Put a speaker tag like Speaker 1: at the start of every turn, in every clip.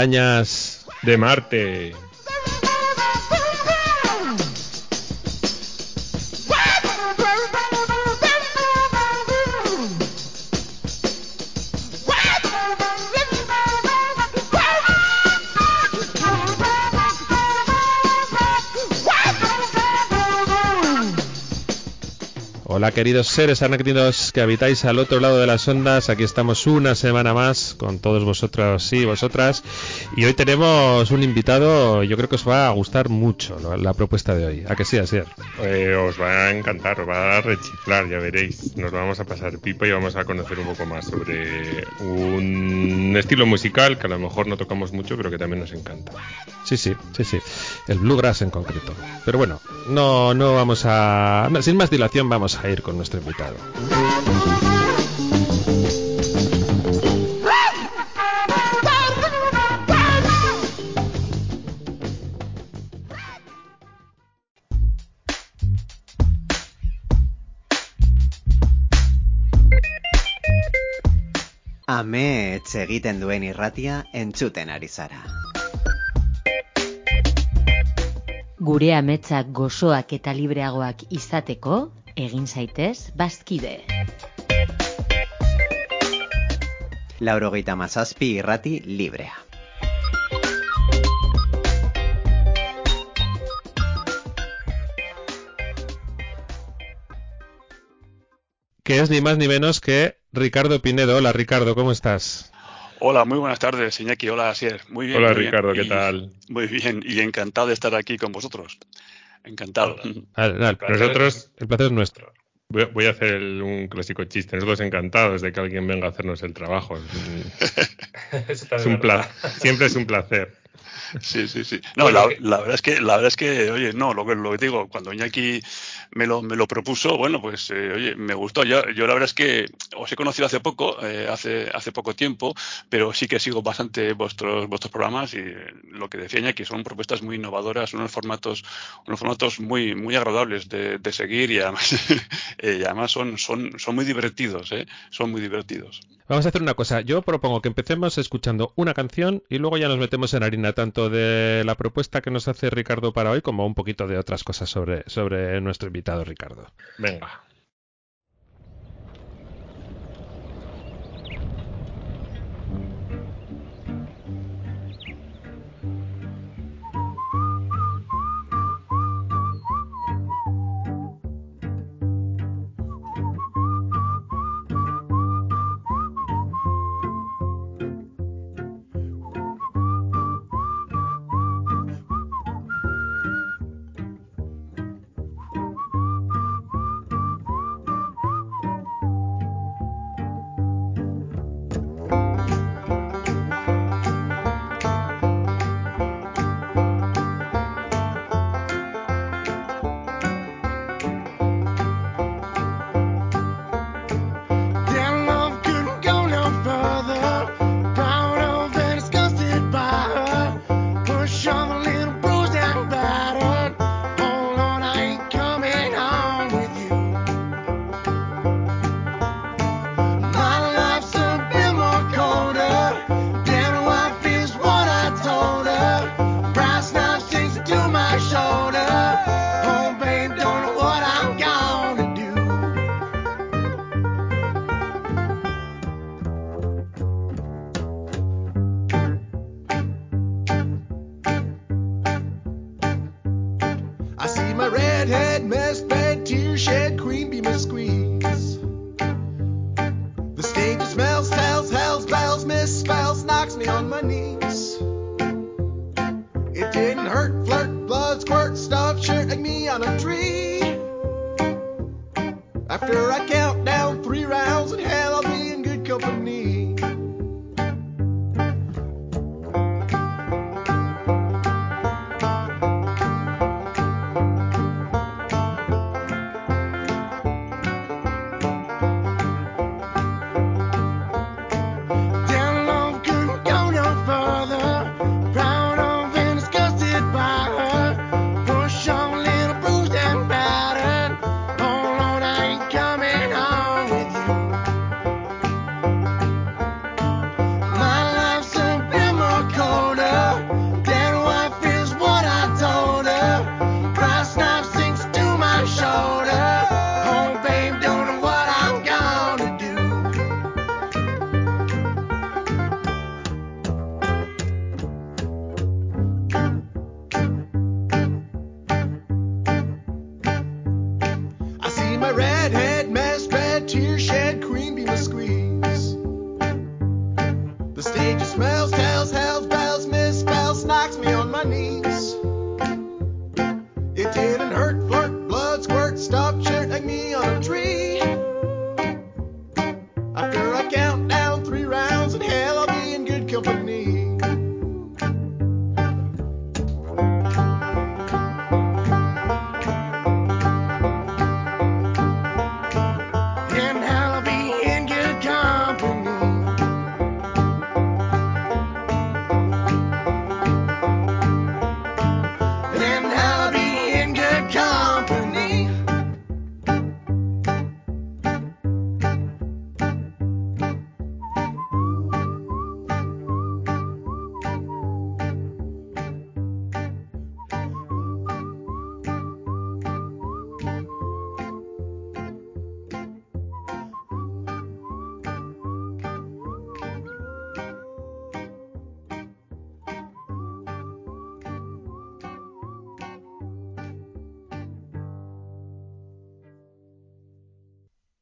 Speaker 1: arañas
Speaker 2: de Marte.
Speaker 1: Hola queridos seres arácnidos que habitáis al otro lado de las ondas, aquí estamos una semana más con todos vosotros y vosotras, y hoy tenemos un invitado, yo creo que os va a gustar mucho la propuesta de hoy. ¿A que sí, Asier?
Speaker 2: Os va a encantar, os va a rechiflar, ya veréis. Nos vamos a pasar pipa y vamos a conocer un poco más sobre un estilo musical que a lo mejor no tocamos mucho, pero que también nos encanta.
Speaker 1: Sí, el bluegrass en concreto. Pero bueno, no vamos a... sin más dilación vamos a ir con nuestro invitado.
Speaker 3: Amets egiten duen irratia entzuten ari zara.
Speaker 4: Gure ametsak gozoak eta libreagoak izateko, egin zaitez bazkide.
Speaker 3: 97 irrati librea.
Speaker 1: Que es ni más ni menos que Ricardo Pinedo. Hola Ricardo, ¿cómo estás?
Speaker 5: Hola, muy buenas tardes, Iñaki. Hola, Asier. Muy bien.
Speaker 2: Hola
Speaker 5: muy
Speaker 2: Ricardo,
Speaker 5: bien.
Speaker 2: ¿qué tal?
Speaker 5: Muy bien, y encantado de estar aquí con vosotros. Encantado.
Speaker 1: El placer es nuestro.
Speaker 2: Voy a hacer un clásico chiste. Nosotros encantados de que alguien venga a hacernos el trabajo. Siempre es un placer.
Speaker 5: Sí. No, bueno, la verdad es que, oye, no, lo que digo, cuando Iñaki me lo propuso, bueno, pues, oye, me gustó. Yo la verdad es que os he conocido hace poco, hace poco tiempo, pero sí que sigo bastante vuestros programas, y lo que decía Iñaki, son propuestas muy innovadoras, unos formatos muy, muy agradables de seguir, y además, son muy divertidos, son muy divertidos.
Speaker 1: Vamos a hacer una cosa, yo propongo que empecemos escuchando una canción y luego ya nos metemos en harina tanto de la propuesta que nos hace Ricardo para hoy como un poquito de otras cosas sobre nuestro invitado Ricardo.
Speaker 2: Venga.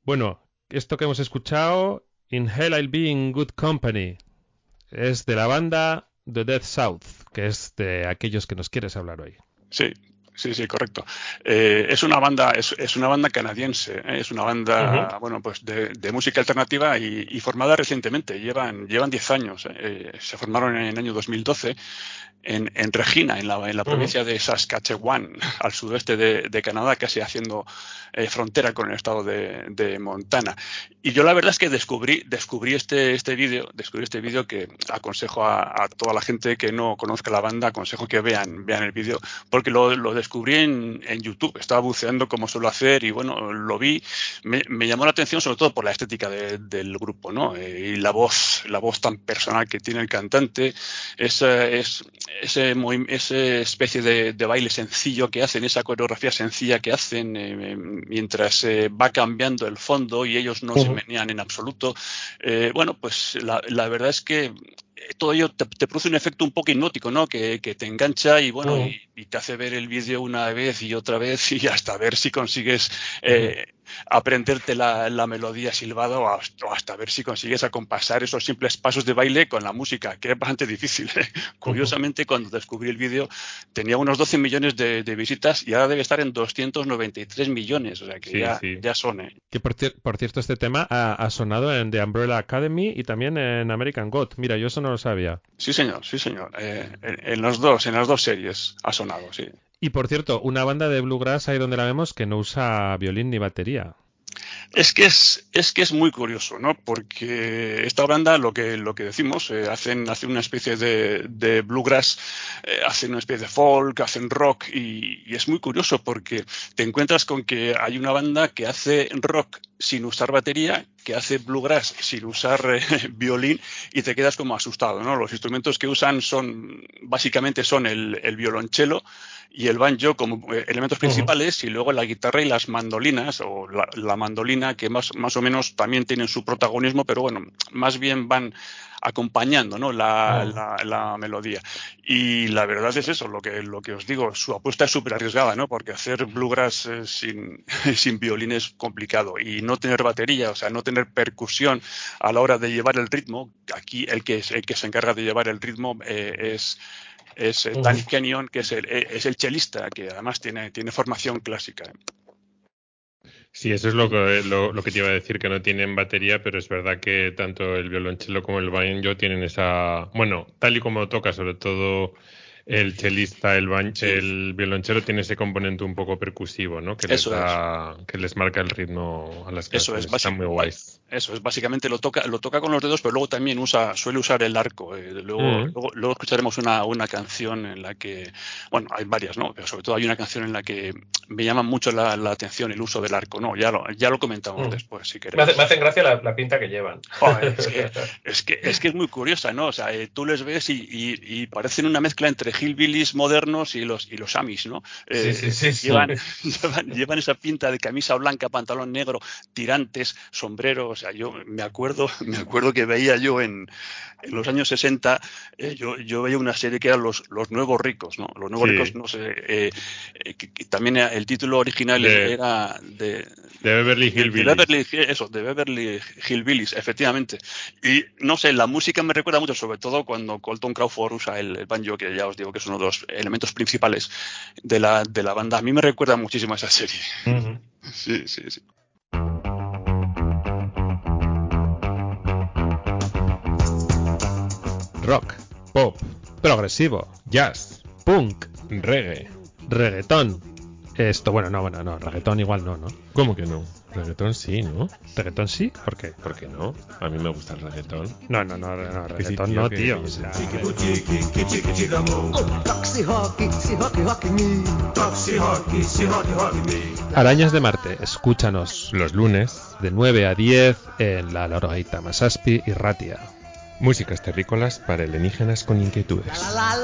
Speaker 1: Bueno, esto que hemos escuchado, In Hell I'll Be in Good Company, es de la banda The Dead South, que es de aquellos que nos quieres hablar hoy.
Speaker 5: Sí. Sí, correcto. Es una banda, es una banda canadiense, es una banda, bueno, pues de música alternativa y formada recientemente. Llevan 10 años. Se formaron en el año 2012 en Regina, en la provincia de Saskatchewan, al sudoeste de Canadá, casi haciendo frontera con el estado de Montana. Y yo la verdad es que descubrí este vídeo que aconsejo a toda la gente que no conozca la banda, aconsejo que vean el vídeo, porque lo descubrí en YouTube. Estaba buceando como suelo hacer y bueno, lo vi, me llamó la atención sobre todo por la estética del grupo, ¿no? Y la voz tan personal que tiene el cantante, esa especie de baile sencillo que hacen, esa coreografía sencilla que hacen mientras va cambiando el fondo y ellos no se menean en absoluto. Bueno, pues la verdad es que todo ello te produce un efecto un poco hipnótico, ¿no? Que te engancha y bueno, y te hace ver el vídeo una vez y otra vez y hasta ver si consigues aprenderte la melodía silbada o hasta ver si consigues acompasar esos simples pasos de baile con la música, que es bastante difícil. Curiosamente, cuando descubrí el vídeo tenía unos 12 millones de visitas y ahora debe estar en 293 millones, o sea que ya son.
Speaker 1: Que por cierto, este tema ha sonado en The Umbrella Academy y también en American God. Mira, yo eso no lo sabía.
Speaker 5: Sí, señor. En las dos series ha sonado, sí.
Speaker 1: Y por cierto, una banda de bluegrass ahí donde la vemos que no usa violín ni batería.
Speaker 5: Es que es muy curioso, ¿no? Porque esta banda, lo que decimos, hacen una especie de bluegrass, hacen una especie de folk, hacen rock y es muy curioso porque te encuentras con que hay una banda que hace rock sin usar batería, que hace bluegrass sin usar violín y te quedas como asustado, ¿no? Los instrumentos que usan básicamente son el violonchelo y el banjo como elementos principales y luego la guitarra y las mandolinas o la mandolina que más o menos también tienen su protagonismo, pero bueno, más bien van acompañando, ¿no? la melodía. Y la verdad es eso, lo que os digo, su apuesta es súper arriesgada, ¿no? Porque hacer bluegrass sin violín es complicado y no tener batería, o sea, no tener percusión a la hora de llevar el ritmo. Aquí el que se encarga de llevar el ritmo es Danny Kenyon, que es el chelista, que además tiene formación clásica.
Speaker 2: Sí, eso es lo que te iba a decir, que no tienen batería, pero es verdad que tanto el violonchelo como el banjo tienen esa... Bueno, tal y como toca, sobre todo el chelista, el violonchelo tiene ese componente un poco percusivo, ¿no? Que les marca el ritmo a las canciones. Están muy guays.
Speaker 5: Eso es, básicamente lo toca con los dedos, pero luego también suele usar el arco. Luego escucharemos una canción en la que, bueno, hay varias, ¿no? Pero sobre todo hay una canción en la que me llama mucho la atención el uso del arco, ¿no? Ya lo comentamos después, si queréis.
Speaker 6: Me hacen gracia la pinta que llevan.
Speaker 5: Joder, es que es muy curiosa, ¿no? O sea, tú les ves y parecen una mezcla entre hillbillies modernos y los Amis, ¿no? Llevan esa pinta de camisa blanca, pantalón negro, tirantes, sombrero. O sea, yo me acuerdo que veía yo en los años 60, yo veía una serie que era Los Nuevos Ricos, ¿no? Los Nuevos Ricos, no sé, que también el título original era de
Speaker 2: Beverly Hillbillies.
Speaker 5: De Beverly Hillbillies, efectivamente. Y no sé, la música me recuerda mucho, sobre todo cuando Colton Crawford usa el banjo, que ya os digo que es uno de los elementos principales de la banda. A mí me recuerda muchísimo a esa serie. Sí.
Speaker 1: Rock, pop, progresivo, jazz, punk, reggae, reggaetón. No, reggaetón igual no.
Speaker 2: ¿Cómo que no? Reggaetón sí, ¿no?
Speaker 1: ¿Reggaetón sí? ¿Por qué?
Speaker 2: ¿Por qué no? A mí me gusta el reggaetón.
Speaker 1: No, reggaetón no, tío. Arañas de Marte, escúchanos
Speaker 2: los lunes
Speaker 1: de 9 a 10 en La Lorgaita Masaspi y Ratia.
Speaker 2: Músicas terrícolas para alienígenas con inquietudes.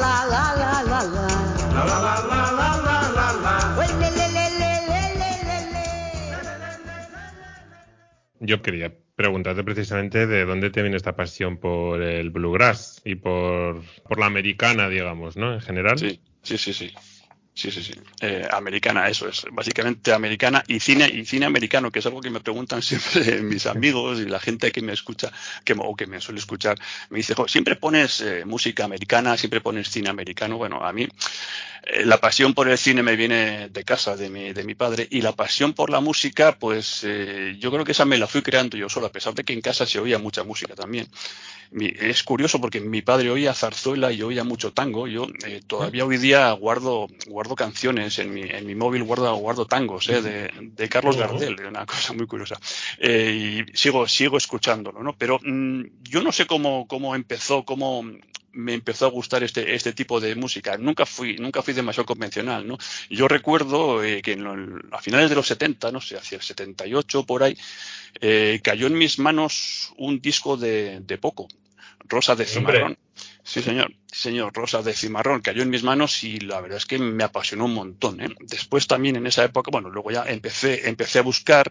Speaker 2: Yo quería preguntarte precisamente de dónde te viene esta pasión por el bluegrass y por la americana, digamos, ¿no? En general.
Speaker 5: Sí. Sí. Americana, eso es. Básicamente americana y cine americano, que es algo que me preguntan siempre mis amigos y la gente que me escucha, o que me suele escuchar. Me dice, siempre pones música americana, siempre pones cine americano. Bueno, a mí la pasión por el cine me viene de casa, de mi padre, y la pasión por la música, pues yo creo que esa me la fui creando yo solo, a pesar de que en casa se oía mucha música también. Es curioso porque mi padre oía zarzuela y oía mucho tango. Yo todavía hoy día guardo canciones en mi móvil, guardo tangos de Carlos Gardel, una cosa muy curiosa. Y sigo escuchándolo, ¿no? Pero yo no sé cómo empezó, cómo me empezó a gustar este tipo de música. Nunca fui demasiado convencional, ¿no? Yo recuerdo que a finales de los 70, no sé, hacia el 78 por ahí, cayó en mis manos un disco de Poco, Rosa de Cimarrón. Sí, señor, Rosa de Cimarrón cayó en mis manos y la verdad es que me apasionó un montón, ¿eh? Después también en esa época, bueno, luego ya empecé a buscar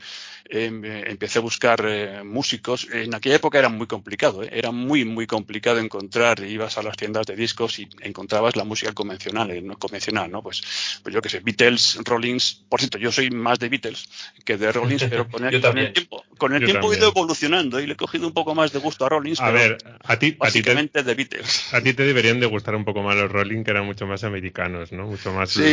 Speaker 5: músicos. En aquella época era muy complicado, ¿eh? Era muy complicado encontrar. Ibas a las tiendas de discos y encontrabas la música convencional, ¿no? Pues yo qué sé, Beatles, Rollins. Por cierto, yo soy más de Beatles que de Rollins, pero con el tiempo he ido evolucionando y le he cogido un poco más de gusto a Rollins, pero
Speaker 2: ver,
Speaker 5: básicamente de Beatles.
Speaker 2: A ti te deberían de gustar un poco más los Rolling, que eran mucho más americanos, ¿no? Mucho más
Speaker 5: Sí.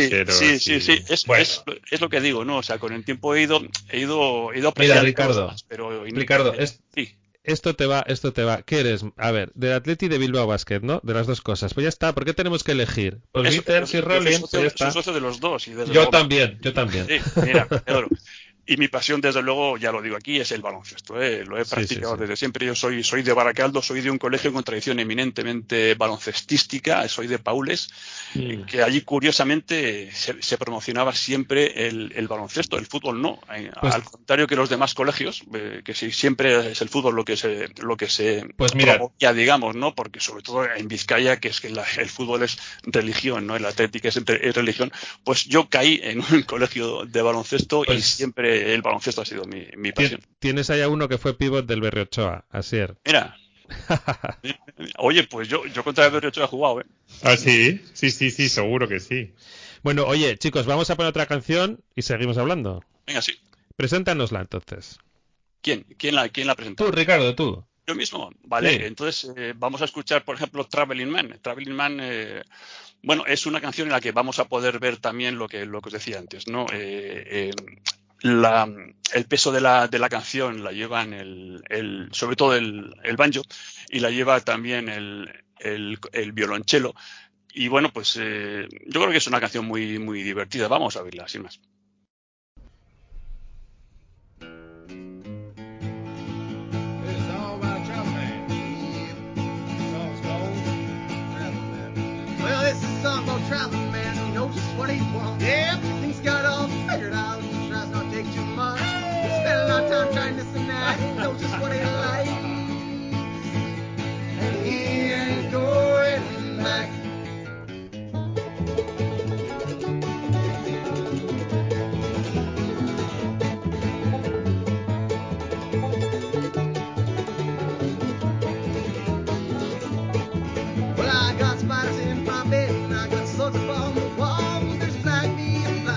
Speaker 5: Es lo que digo, ¿no? O sea, con el tiempo he ido apreciando.
Speaker 1: Mira, Ricardo,
Speaker 5: más, pero
Speaker 1: sí. Esto te va. ¿Qué eres? A ver, del Atleti y de Bilbao Basket, ¿no? De las dos cosas. Pues ya está, ¿por qué tenemos que elegir? Pues Beatles y Rolling, pues ya está.
Speaker 5: Soy socio de los dos. Y
Speaker 1: Yo también.
Speaker 5: Sí, mira, Pedro. Y mi pasión, desde luego, ya lo digo aquí, es el baloncesto, ¿eh? Lo he practicado desde siempre. Yo soy de Baracaldo, soy de un colegio con tradición eminentemente baloncestística, soy de Paules, que allí curiosamente se promocionaba siempre el baloncesto, el fútbol no. Al contrario que los demás colegios, que sí, siempre es el fútbol lo que se promovía, digamos, ¿no? Porque sobre todo en Vizcaya, que es que el fútbol es religión, ¿no? El atlético es religión. Pues yo caí en un colegio de baloncesto y siempre el baloncesto ha sido mi pasión.
Speaker 1: Tienes allá uno que fue pívot del Berriochoa, Asier.
Speaker 5: Mira. Oye, pues yo contra el Berriochoa he jugado, ¿eh?
Speaker 2: ¿Ah, sí? Sí, seguro que sí.
Speaker 1: Bueno, oye, chicos, vamos a poner otra canción y seguimos hablando.
Speaker 5: Venga, sí.
Speaker 1: Preséntanosla, entonces.
Speaker 5: ¿Quién la presenta?
Speaker 1: Tú, Ricardo, tú.
Speaker 5: Yo mismo. Vale,
Speaker 1: sí.
Speaker 5: Entonces vamos a escuchar, por ejemplo, Traveling Man. Traveling Man, bueno, es una canción en la que vamos a poder ver también lo que os decía antes, ¿no? El peso de la canción la llevan sobre todo el banjo, y la lleva también el violonchelo. Y bueno, pues yo creo que es una canción muy divertida. Vamos a verla, sin más.
Speaker 7: Well, this is a song about traveling man who knows just what he wants. Yeah, things got all figured out. He tries not to take too much. He spent a lot of time trying this and that. He knows just what he likes. And he ain't going back. Well, I got spiders in my bed and I got slugs upon the wall. There's black bee and black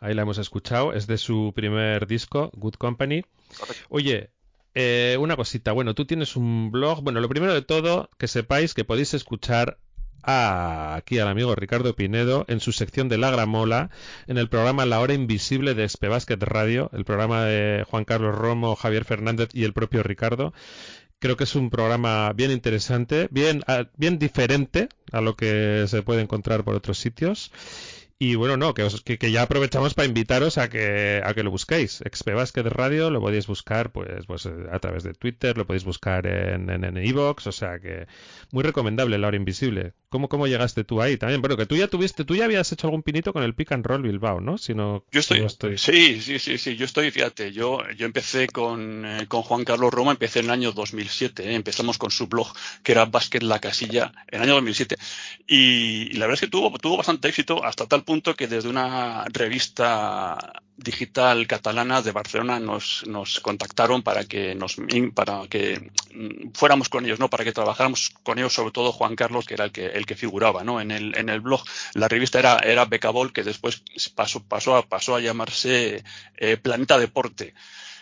Speaker 1: ahí la hemos escuchado, es de su primer disco, Good Company. Oye, una cosita, bueno, tú tienes un blog, bueno, lo primero de todo, que sepáis que podéis escuchar aquí al amigo Ricardo Pinedo en su sección de La Gramola, en el programa La Hora Invisible de Espebasket Radio, el programa de Juan Carlos Romo, Javier Fernández y el propio Ricardo. Creo que es un programa bien interesante, bien diferente a lo que se puede encontrar por otros sitios. Y bueno, no, que ya aprovechamos para invitaros a que lo busquéis. Expebasket Radio lo podéis buscar pues a través de Twitter, lo podéis buscar en iVoox, o sea que muy recomendable La Hora Invisible. ¿Cómo llegaste tú ahí también? Bueno, que tú ya habías hecho algún pinito con el Pick and Roll Bilbao, ¿no? Si no estoy...
Speaker 5: Sí, yo estoy, fíjate, yo empecé con Juan Carlos Roma, empecé en el año 2007, empezamos con su blog, que era Básquet La Casilla, en el año 2007, y la verdad es que tuvo bastante éxito, hasta tal punto que desde una revista digital catalana de Barcelona nos contactaron para que fuéramos con ellos, ¿no? Para que trabajáramos con ellos, sobre todo Juan Carlos, que era el que figuraba, ¿no? En el blog. La revista era Becabol, que después pasó a llamarse Planeta Deporte.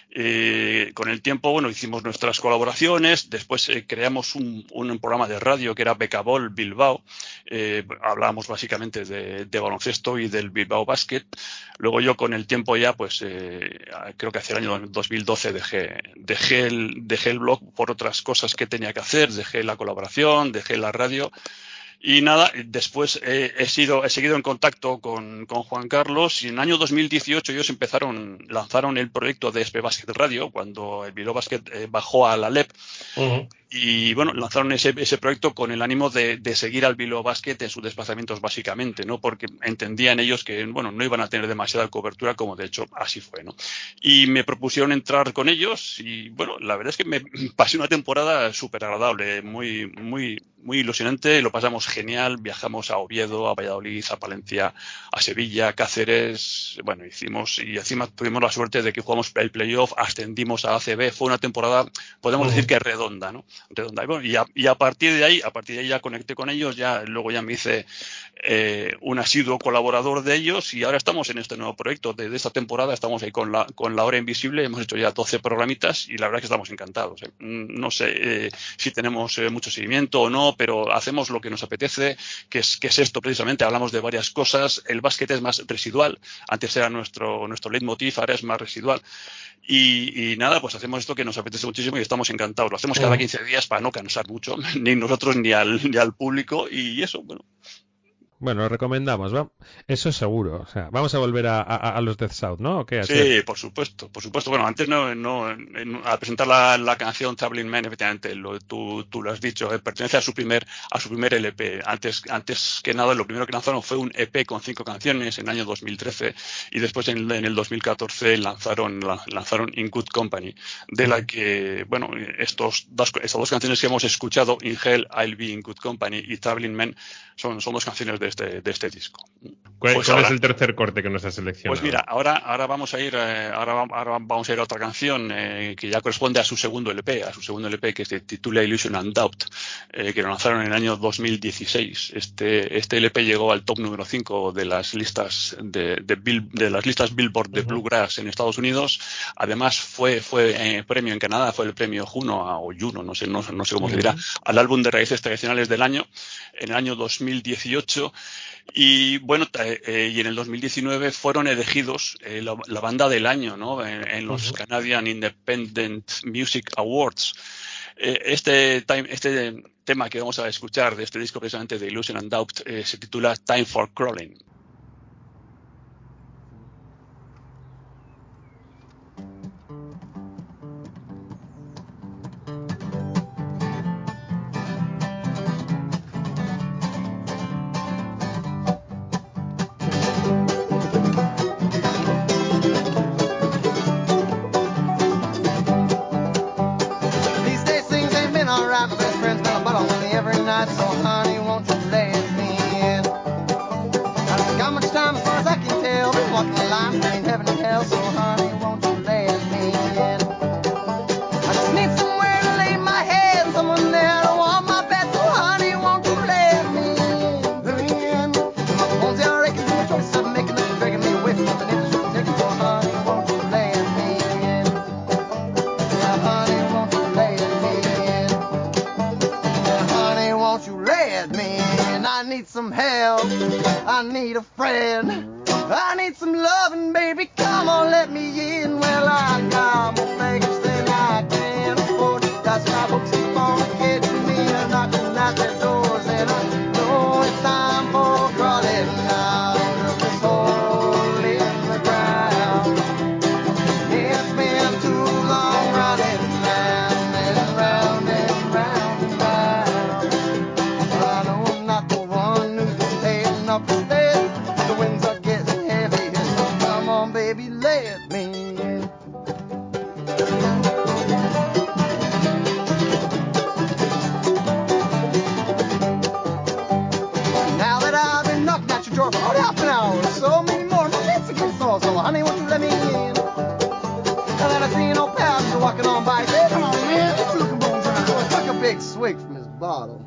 Speaker 5: Con el tiempo, bueno, hicimos nuestras colaboraciones, después creamos un programa de radio que era Becabol Bilbao, hablábamos básicamente de baloncesto y del Bilbao Basket. Luego yo con el tiempo ya, pues creo que hacia el año 2012 dejé el blog por otras cosas que tenía que hacer, dejé la colaboración, dejé la radio. Y nada, después he seguido en contacto con Juan Carlos, y en el año 2018 ellos lanzaron el proyecto de Espebasket Radio, cuando el Bilbao Basket bajó a la LEP. Uh-huh. Y bueno, lanzaron ese proyecto con el ánimo de seguir al Bilbao Basket en sus desplazamientos, básicamente, ¿no? Porque entendían ellos que, bueno, no iban a tener demasiada cobertura, como de hecho así fue, ¿no? Y me propusieron entrar con ellos, y bueno, la verdad es que me pasé una temporada súper agradable, muy, muy, muy ilusionante, lo pasamos genial, viajamos a Oviedo, a Valladolid, a Palencia, a Sevilla, Cáceres, bueno, y encima tuvimos la suerte de que jugamos el playoff, ascendimos a ACB, fue una temporada, podemos decir que redonda, ¿no? Redonda. Y, bueno, y a partir de ahí ya conecté con ellos, luego ya me hice un asiduo colaborador de ellos, y ahora estamos en este nuevo proyecto de esta temporada, estamos ahí con la Hora Invisible, hemos hecho ya 12 programitas y la verdad es que estamos encantados. No sé si tenemos mucho seguimiento o no, pero hacemos lo que nos apetece, que es esto precisamente, hablamos de varias cosas, el básquet es más residual, antes era nuestro leitmotiv, ahora es más residual. Y nada, pues hacemos esto que nos apetece muchísimo y estamos encantados. Lo hacemos cada 15 días para no cansar mucho, ni nosotros ni al público, y eso, bueno.
Speaker 1: Bueno, lo recomendamos, ¿va? Eso es seguro. O sea, vamos a volver a los Death South, ¿no? ¿O qué?
Speaker 5: Sí, por supuesto. Bueno, antes al presentar la canción Traveling Man, efectivamente, tú lo has dicho, pertenece a su primer LP. Antes que nada, lo primero que lanzaron fue un EP con 5 canciones en el año 2013, y después en el 2014 lanzaron In Good Company, de la que, bueno, estas dos canciones que hemos escuchado, In Hell, I'll Be in Good Company y Traveling Man, son 2 canciones de este disco.
Speaker 2: ¿Cuál es el tercer corte que nos has seleccionado?
Speaker 5: Pues mira, ahora vamos a ir a otra canción que ya corresponde a su segundo LP, que se titula Illusion and Doubt, que lo lanzaron en el año 2016. Este LP llegó al top número 5 de las listas de las listas Billboard de Bluegrass en Estados Unidos. Además fue premio en Canadá, fue el premio Juno o Juno, no sé cómo se dirá, al álbum de raíces tradicionales del año, en el año 2018. Y bueno, y en el 2019 fueron elegidos la banda del año, ¿no? En los Canadian Independent Music Awards. Este tema que vamos a escuchar de este disco, precisamente de Illusion and Doubt, se titula Time for Crawling.
Speaker 7: So honey, won't you let me in? I need a friend. I need some loving, baby. Come on, let me in. Well, I got more baggage than I can afford. That's why folks keep on getting me and knocking at their doors. And I know it's time for crawling out of this hole in the ground. It's been too long running round and round and round and round. I know I'm not the one who's been paying up for this. The winds are getting heavy, so come on, baby, let me in. Now that I've been knocking at your door for about half an hour, so maybe more, my lips are getting sore, so honey, won't you let me in? And then I see an old passenger walking on by. Say, come on, man, let's look at bones around. So I took a big swig from his bottle.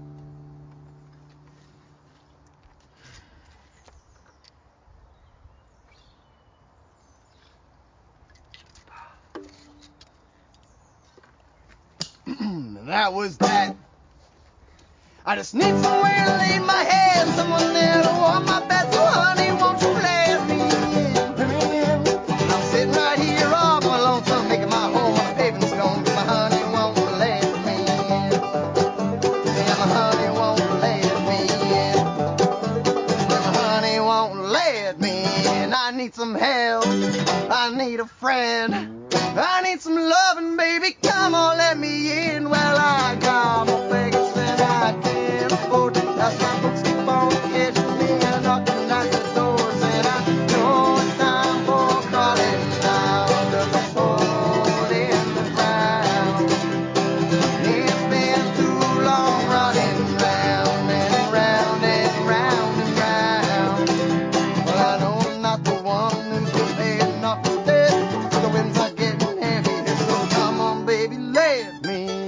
Speaker 7: And that was that. I just need somewhere to lay my head, someone there to warm my bed. So honey, won't you let me in? Let me in. I'm sitting right here all my lonesome, making my home on a paving stone. But my honey won't let me in. Yeah, my honey won't let me in. Yeah, my honey won't let me in. I need some help. I need a friend. I need some loving, baby. Come on, let me in. Well, I got more baggage than I can afford. That's why folks keep on catching me and knocking at the doors. And I know it's time for crawling out of this hole in the ground. It's been too long running round and round and round and round. Well, I know I'm not the one who's been paying off the debt. The winds are getting heavy, so come on, baby, let me in.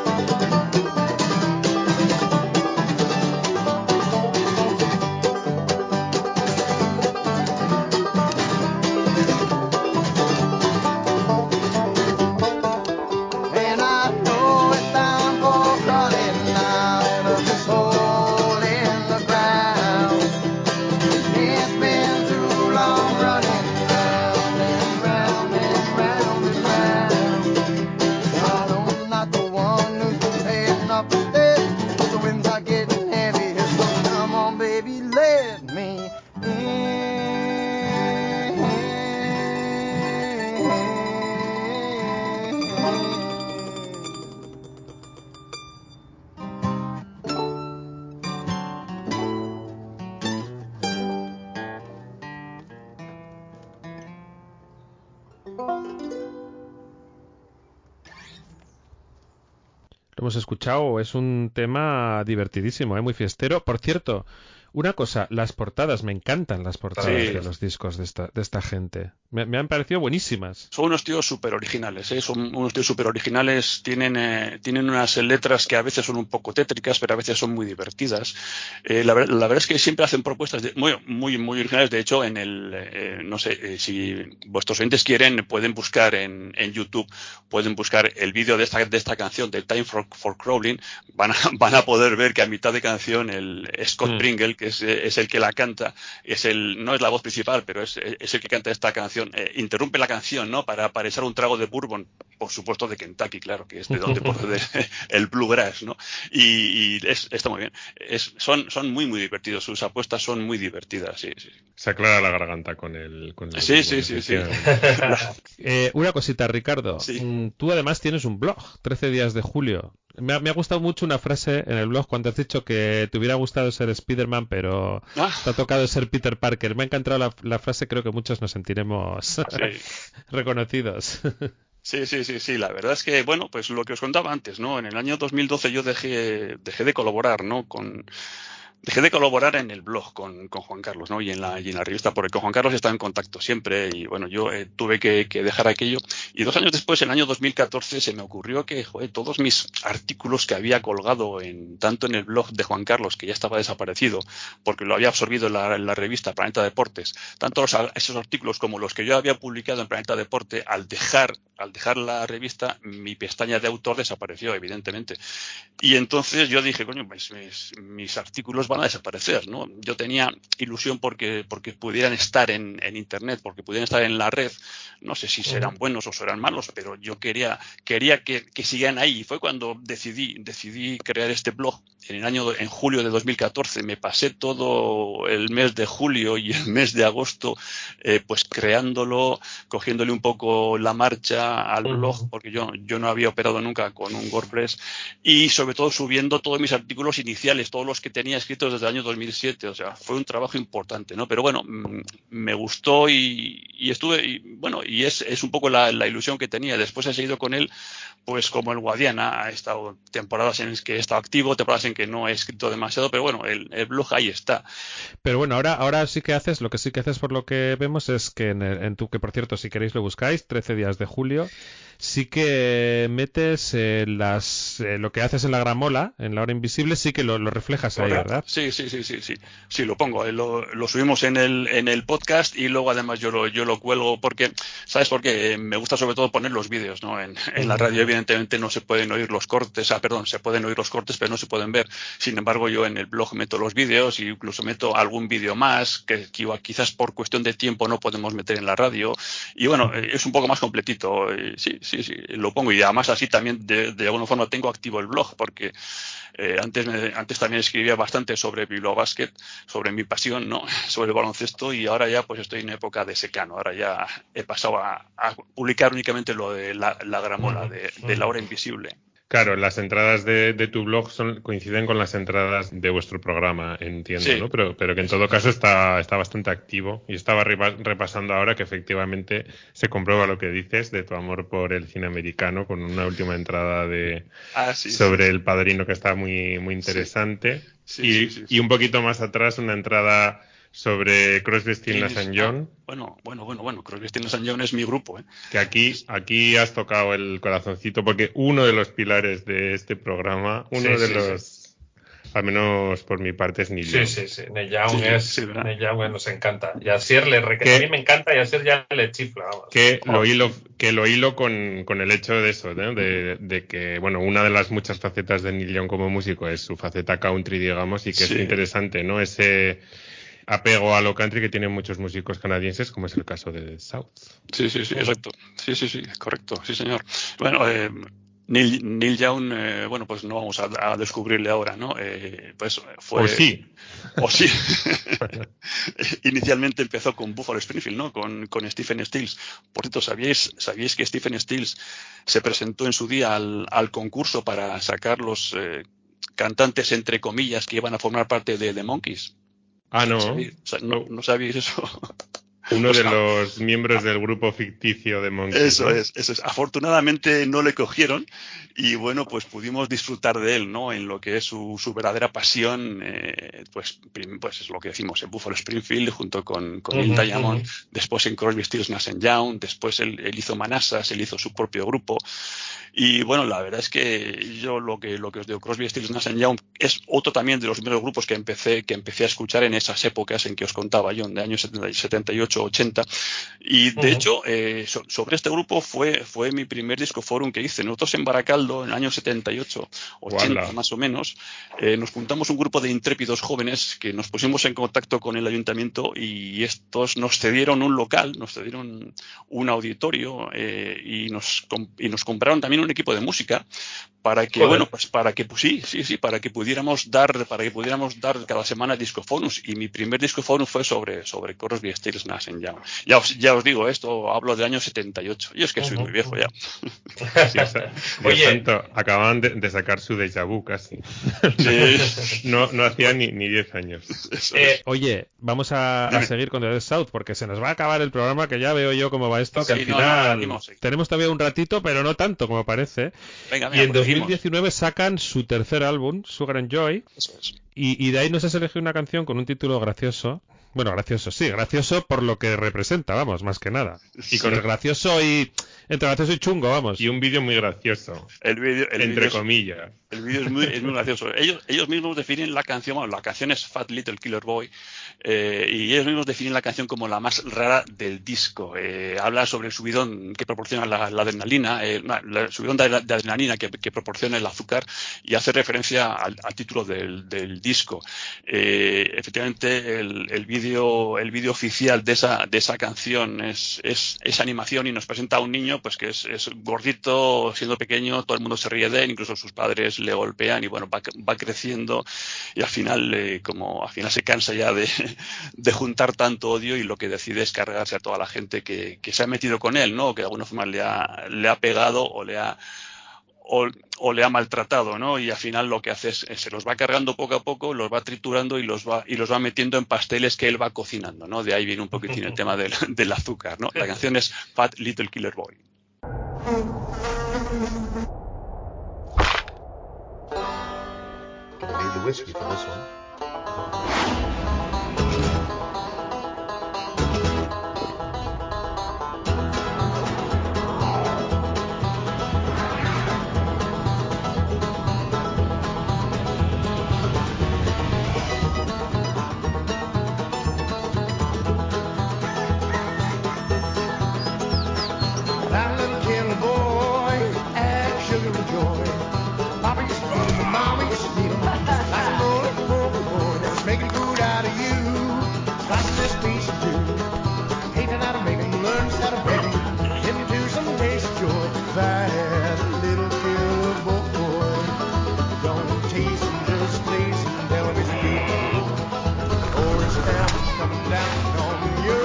Speaker 7: And I know it's time for crawling out of this hole in the ground. It's been too long running round and round and round and round. I know I'm not the one who's been paying up for this. The winds are getting heavy, so come on, baby, let me in.
Speaker 1: Lo hemos escuchado, es un tema divertidísimo, muy fiestero. Por cierto, una cosa, las portadas, me encantan las portadas
Speaker 5: Sí.
Speaker 1: de los discos de esta gente. Me han parecido buenísimas.
Speaker 5: Son unos tíos súper originales, ¿eh? Son unos tíos súper originales, tienen unas letras que a veces son un poco tétricas, pero a veces son muy divertidas. La verdad es que siempre hacen propuestas muy originales. De hecho, no sé, si vuestros oyentes quieren, pueden buscar en YouTube, pueden buscar el vídeo de esta canción, de Time for Crawling, van a poder ver que a mitad de canción el Scott Pringle, que es el que la canta, no es la voz principal, pero es el que canta esta canción, interrumpe la canción, ¿no? Para echar un trago de bourbon, por supuesto de Kentucky, claro, que es de donde procede el bluegrass, ¿no? Y está muy bien. Son muy divertidos, sus apuestas son muy divertidas, sí.
Speaker 2: Se aclara la garganta con el
Speaker 5: Sí.
Speaker 1: Una cosita, Ricardo.
Speaker 5: Sí.
Speaker 1: Tú además tienes un blog, 13 días de julio. Me ha gustado mucho una frase en el blog cuando has dicho que te hubiera gustado ser Spider-Man, pero te ha tocado ser Peter Parker. Me ha encantado la frase, creo que muchos nos sentiremos reconocidos.
Speaker 5: Sí, la verdad es que, bueno, pues lo que os contaba antes, ¿no? En el año 2012 yo dejé de colaborar, ¿no? Dejé de colaborar en el blog con Juan Carlos, ¿no? Y en la revista, porque con Juan Carlos estaba en contacto siempre y bueno, yo tuve que dejar aquello. Y 2 años después, en el año 2014, se me ocurrió que, todos mis artículos que había colgado tanto en el blog de Juan Carlos, que ya estaba desaparecido, porque lo había absorbido la revista Planeta Deportes, tanto esos artículos como los que yo había publicado en Planeta Deporte, al dejar la revista, mi pestaña de autor desapareció, evidentemente. Y entonces yo dije, coño, pues mis artículos van a desaparecer, ¿no? Yo tenía ilusión porque pudieran estar en internet, porque pudieran estar en la red. No sé si serán buenos o serán malos, pero yo quería que siguieran ahí. Y fue cuando decidí crear este blog en julio de 2014. Me pasé todo el mes de julio y el mes de agosto pues creándolo, cogiéndole un poco la marcha al blog, porque yo no había operado nunca con un WordPress, y sobre todo subiendo todos mis artículos iniciales, todos los que tenía escritos desde el año 2007. O sea, fue un trabajo importante, ¿no? Pero bueno, me gustó y estuve, y bueno, y es un poco la ilusión que tenía. Después he seguido con él, pues como el Guadiana. Ha estado temporadas en las que he estado activo, temporadas en que no he escrito demasiado, pero bueno, el blog ahí está.
Speaker 1: Pero bueno, ahora sí que haces, lo que sí que haces por lo que vemos es que en tu, que por cierto, si queréis lo buscáis, 13 días de julio, sí que metes lo que haces en la gramola, en la hora invisible, sí que lo reflejas. Correcto. Ahí, ¿verdad?
Speaker 5: Sí, lo pongo. Lo subimos en el podcast, y luego además yo lo cuelgo porque, ¿sabes por qué? Me gusta sobre todo poner los vídeos, ¿no? En la radio evidentemente no se pueden oír los cortes, se pueden oír los cortes pero no se pueden ver. Sin embargo, yo en el blog meto los vídeos, y incluso meto algún vídeo más que quizás por cuestión de tiempo no podemos meter en la radio, y bueno, es un poco más completito. Sí, lo pongo, y además así también de alguna forma tengo activo el blog, porque antes también escribía bastante sobre Bilbao-Basket, sobre mi pasión, ¿no? Sobre el baloncesto, y ahora ya pues estoy en época de secano. Ahora ya he pasado a publicar únicamente lo de la gramola, de la hora invisible.
Speaker 2: Claro, las entradas de tu blog coinciden con las entradas de vuestro programa, entiendo, sí, ¿no? Pero que en todo caso está bastante activo, y estaba repasando ahora que efectivamente se comprueba lo que dices de tu amor por el cine americano, con una última entrada sobre El Padrino que está muy, muy interesante. Sí. Y un poquito más atrás una entrada sobre Crosby, Stills, Nash & Young.
Speaker 5: Bueno, Crosby, Stills, Nash & Young es mi grupo, ¿eh?
Speaker 2: Que aquí has tocado el corazoncito, porque uno de los pilares de este programa, al menos por mi parte, es Neil Young.
Speaker 6: Sí. Neil Young nos encanta. Y a Asier a mí me encanta, y a Asier ya le chifla. Vamos.
Speaker 2: Que lo hilo con el hecho de eso, ¿no? de que, bueno, una de las muchas facetas de Neil Young como músico es su faceta country, digamos, y que es interesante, ¿no? Ese apego a lo country que tienen muchos músicos canadienses, como es el caso de The South.
Speaker 5: Sí, exacto. Sí, correcto, sí, señor. Bueno, Neil Young, bueno, pues no vamos a descubrirle ahora, ¿no? Pues fue...
Speaker 2: O sí.
Speaker 5: Inicialmente empezó con Buffalo Springfield, ¿no? Con Stephen Stills. Por cierto, ¿sabíais que Stephen Stills se presentó en su día al concurso para sacar los cantantes, entre comillas, que iban a formar parte de The Monkees?
Speaker 2: Ah, no.
Speaker 5: ¿No sabíais eso?
Speaker 2: Uno de los miembros del grupo ficticio de Monkees.
Speaker 5: Eso es. Afortunadamente no le cogieron, y bueno, pues pudimos disfrutar de él, ¿no? En lo que es su verdadera pasión, pues es lo que decimos, en Buffalo Springfield, junto con Neil Diamond, después en Crosby, Stills, Nash & Young, después él hizo Manassas, él hizo su propio grupo. Y bueno, la verdad es que yo lo que os digo, Crosby, Stills, Nash & Young es otro también de los primeros grupos que empecé a escuchar en esas épocas en que os contaba yo, de años 78, 80. Y de hecho, sobre este grupo fue mi primer disco forum que hice. Nosotros en Baracaldo, en el año 78, 80 más o menos, nos juntamos un grupo de intrépidos jóvenes que nos pusimos en contacto con el ayuntamiento, y estos nos cedieron un local, nos cedieron un auditorio, y nos compraron también un equipo de música para que, para que pudiéramos dar cada semana discofonus. Y mi primer discofonus fue sobre Crosby, Stills, Nash & Young. Ya os digo, esto hablo del año 78. Yo es que soy muy viejo ya.
Speaker 2: Dios santo, acababan de sacar su déjà vu casi. No hacía ni 10 años.
Speaker 1: Oye, vamos a seguir con The South, porque se nos va a acabar el programa, que ya veo yo cómo va esto, que al final tenemos todavía un ratito, pero no tanto como parece.
Speaker 5: Venga,
Speaker 1: y en 2019 sacan su tercer álbum, Sugar and Joy.
Speaker 5: Eso es.
Speaker 1: Y de ahí nos has elegido una canción con un título gracioso, Bueno, gracioso, sí, gracioso por lo que representa, vamos, más que nada.
Speaker 2: Sí.
Speaker 1: Y con el gracioso y... Entre gracioso y chungo, vamos.
Speaker 2: Y un vídeo muy gracioso.
Speaker 5: Entre
Speaker 2: comillas.
Speaker 5: El vídeo es muy gracioso. Ellos mismos definen la canción, bueno, la canción es Fat Little Killer Boy, y ellos mismos definen la canción como la más rara del disco. Habla sobre el subidón que proporciona la adrenalina, el subidón de adrenalina que proporciona el azúcar, y hace referencia al título del disco. Efectivamente, el vídeo oficial de esa canción es animación, y nos presenta a un niño pues que es gordito, siendo pequeño, todo el mundo se ríe de él, incluso sus padres le golpean, y bueno, va creciendo, y al final se cansa ya de juntar tanto odio, y lo que decide es cargarse a toda la gente que se ha metido con él, ¿no? Que de alguna forma le ha pegado o le ha maltratado, ¿no? Y al final lo que hace es se los va cargando poco a poco, los va triturando y los va metiendo en pasteles que él va cocinando, ¿no? De ahí viene un poquitín el tema del azúcar, ¿no? La canción es Fat Little Killer Boy.
Speaker 8: Gonna need the whiskey for this one.
Speaker 7: That little killer boy had sugar and joy. Papa's from mommy's steal. Like a rolling boy that's making food out of you. Slicing this piece of two. Hating how to make him learn how to bake him into some taste of joy. That little killer boy. Don't tease him, just please him. Tell him he's a good boy. Or his hammers coming down on you.